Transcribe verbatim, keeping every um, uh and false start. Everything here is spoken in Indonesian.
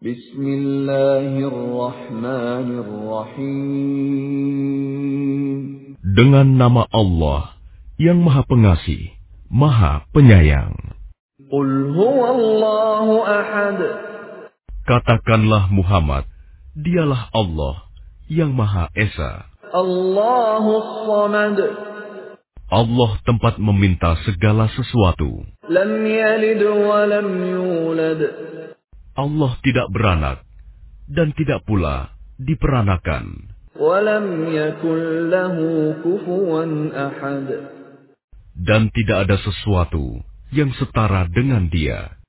Bismillahirrahmanirrahim. Dengan nama Allah yang Maha Pengasih, Maha Penyayang. Qul huwallahu ahad. Katakanlah Muhammad, dialah Allah yang Maha Esa. Allahus samad. Allah tempat meminta segala sesuatu. Lam yalid wa lam yulad. Allah tidak beranak dan tidak pula diperanakan. Wa lam yakul lahu kufuwan ahad. Dan tidak ada sesuatu yang setara dengan Dia.